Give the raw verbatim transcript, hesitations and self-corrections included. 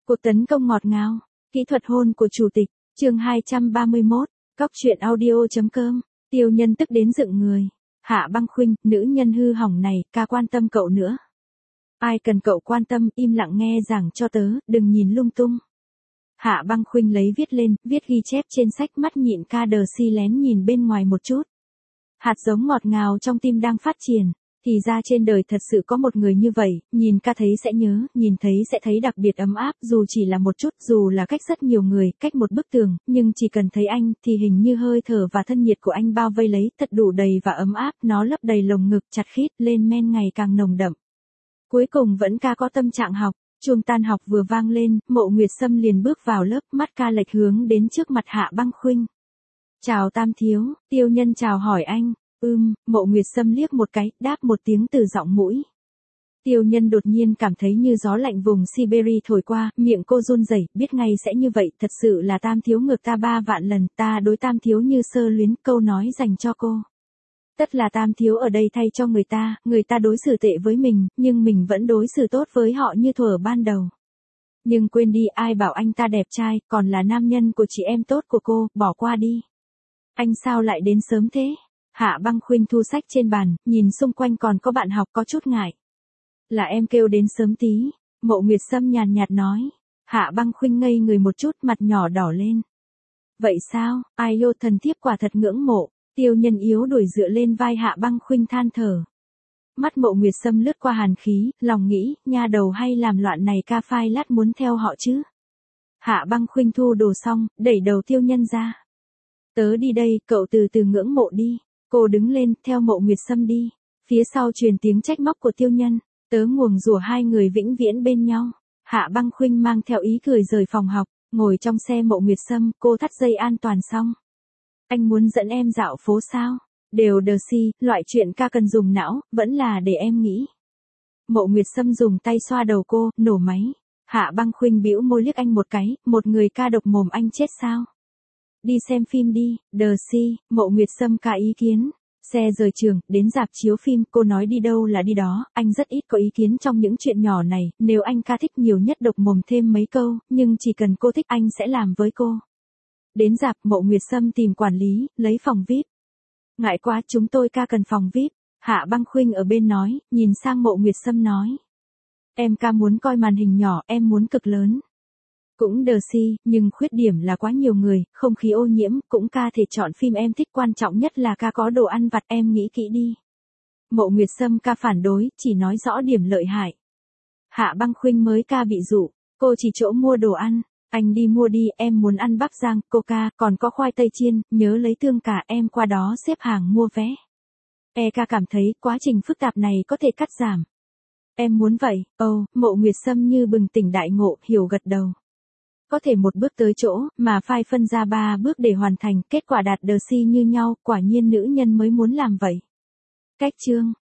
Cuộc tấn công ngọt ngào, kỹ thuật hôn của chủ tịch, chương hai trăm ba mươi mốt, Cóc truyện audio.com, Tiêu Nhân tức đến dựng người. Hạ Băng Khuynh, nữ nhân hư hỏng này, ca quan tâm cậu nữa. Ai cần cậu quan tâm, im lặng nghe giảng cho tớ, đừng nhìn lung tung. Hạ Băng Khuynh lấy viết lên, viết ghi chép trên sách, mắt nhịn ca đờ si lén nhìn bên ngoài một chút. Hạt giống ngọt ngào trong tim đang phát triển. Thì ra trên đời thật sự có một người như vậy, nhìn ca thấy sẽ nhớ, nhìn thấy sẽ thấy đặc biệt ấm áp, dù chỉ là một chút, dù là cách rất nhiều người, cách một bức tường, nhưng chỉ cần thấy anh, thì hình như hơi thở và thân nhiệt của anh bao vây lấy, thật đủ đầy và ấm áp, nó lấp đầy lồng ngực, chặt khít, lên men ngày càng nồng đậm. Cuối cùng vẫn ca có tâm trạng học, chuông tan học vừa vang lên, Mộ Nguyệt Sâm liền bước vào lớp, mắt ca lệch hướng đến trước mặt Hạ Băng Khuynh. Chào Tam thiếu, Tiêu Nhân chào hỏi anh. Ưm, Mộ Nguyệt Sâm liếc một cái, đáp một tiếng từ giọng mũi. Tiêu Nhân đột nhiên cảm thấy như gió lạnh vùng Siberia thổi qua, miệng cô run rẩy, biết ngay sẽ như vậy, thật sự là Tam thiếu ngược ta ba vạn lần, ta đối Tam thiếu như sơ luyến, câu nói dành cho cô. Tất là Tam thiếu ở đây thay cho người ta, người ta đối xử tệ với mình, nhưng mình vẫn đối xử tốt với họ như thuở ban đầu. Nhưng quên đi, ai bảo anh ta đẹp trai, còn là nam nhân của chị em tốt của cô, bỏ qua đi. Anh sao lại đến sớm thế? Hạ Băng Khuynh thu sách trên bàn, nhìn xung quanh còn có bạn học có chút ngại. Là em kêu đến sớm tí, Mộ Nguyệt Sâm nhàn nhạt nói. Hạ Băng Khuynh ngây người một chút, mặt nhỏ đỏ lên. Vậy sao, ai lô thần thiếp quả thật ngưỡng mộ, Tiêu Nhân yếu đuổi dựa lên vai Hạ Băng Khuynh than thở. Mắt Mộ Nguyệt Sâm lướt qua hàn khí, lòng nghĩ, nha đầu hay làm loạn này ca phai lát muốn theo họ chứ. Hạ Băng Khuynh thu đồ xong, đẩy đầu Tiêu Nhân ra. Tớ đi đây, cậu từ từ ngưỡng mộ đi. Cô đứng lên, theo Mộ Nguyệt Sâm đi. Phía sau truyền tiếng trách móc của Tiêu Nhân. Tớ nguồng rủa hai người vĩnh viễn bên nhau. Hạ Băng Khuynh mang theo ý cười rời phòng học, ngồi trong xe Mộ Nguyệt Sâm, cô thắt dây an toàn xong. Anh muốn dẫn em dạo phố sao? Đều đờ si, loại chuyện ca cần dùng não, vẫn là để em nghĩ. Mộ Nguyệt Sâm dùng tay xoa đầu cô, nổ máy. Hạ Băng Khuynh bĩu môi liếc anh một cái, một người ca độc mồm anh chết sao? Đi xem phim đi, đờ si, Mộ Nguyệt Sâm ca ý kiến. Xe rời trường, đến rạp chiếu phim, cô nói đi đâu là đi đó, anh rất ít có ý kiến trong những chuyện nhỏ này, nếu anh ca thích nhiều nhất độc mồm thêm mấy câu, nhưng chỉ cần cô thích anh sẽ làm với cô. Đến rạp, Mộ Nguyệt Sâm tìm quản lý, lấy phòng vi ai pi. Ngại quá, chúng tôi ca cần phòng vi ai pi. Hạ Băng Khuynh ở bên nói, nhìn sang Mộ Nguyệt Sâm nói. Em ca muốn coi màn hình nhỏ, em muốn cực lớn. Cũng đờ si, nhưng khuyết điểm là quá nhiều người, không khí ô nhiễm, cũng ca thể chọn phim em thích, quan trọng nhất là ca có đồ ăn vặt, em nghĩ kỹ đi. Mộ Nguyệt Sâm ca phản đối, chỉ nói rõ điểm lợi hại. Hạ Băng Khuynh mới ca bị dụ, cô chỉ chỗ mua đồ ăn, anh đi mua đi, em muốn ăn bắp rang, coca, còn có khoai tây chiên, nhớ lấy tương cả, em qua đó xếp hàng mua vé. E ca cảm thấy quá trình phức tạp này có thể cắt giảm. Em muốn vậy, ồ, oh, Mộ Nguyệt Sâm như bừng tỉnh đại ngộ, hiểu gật đầu. Có thể một bước tới chỗ, mà phai phân ra ba bước để hoàn thành, kết quả đạt đờ si như nhau, quả nhiên nữ nhân mới muốn làm vậy. Cách chương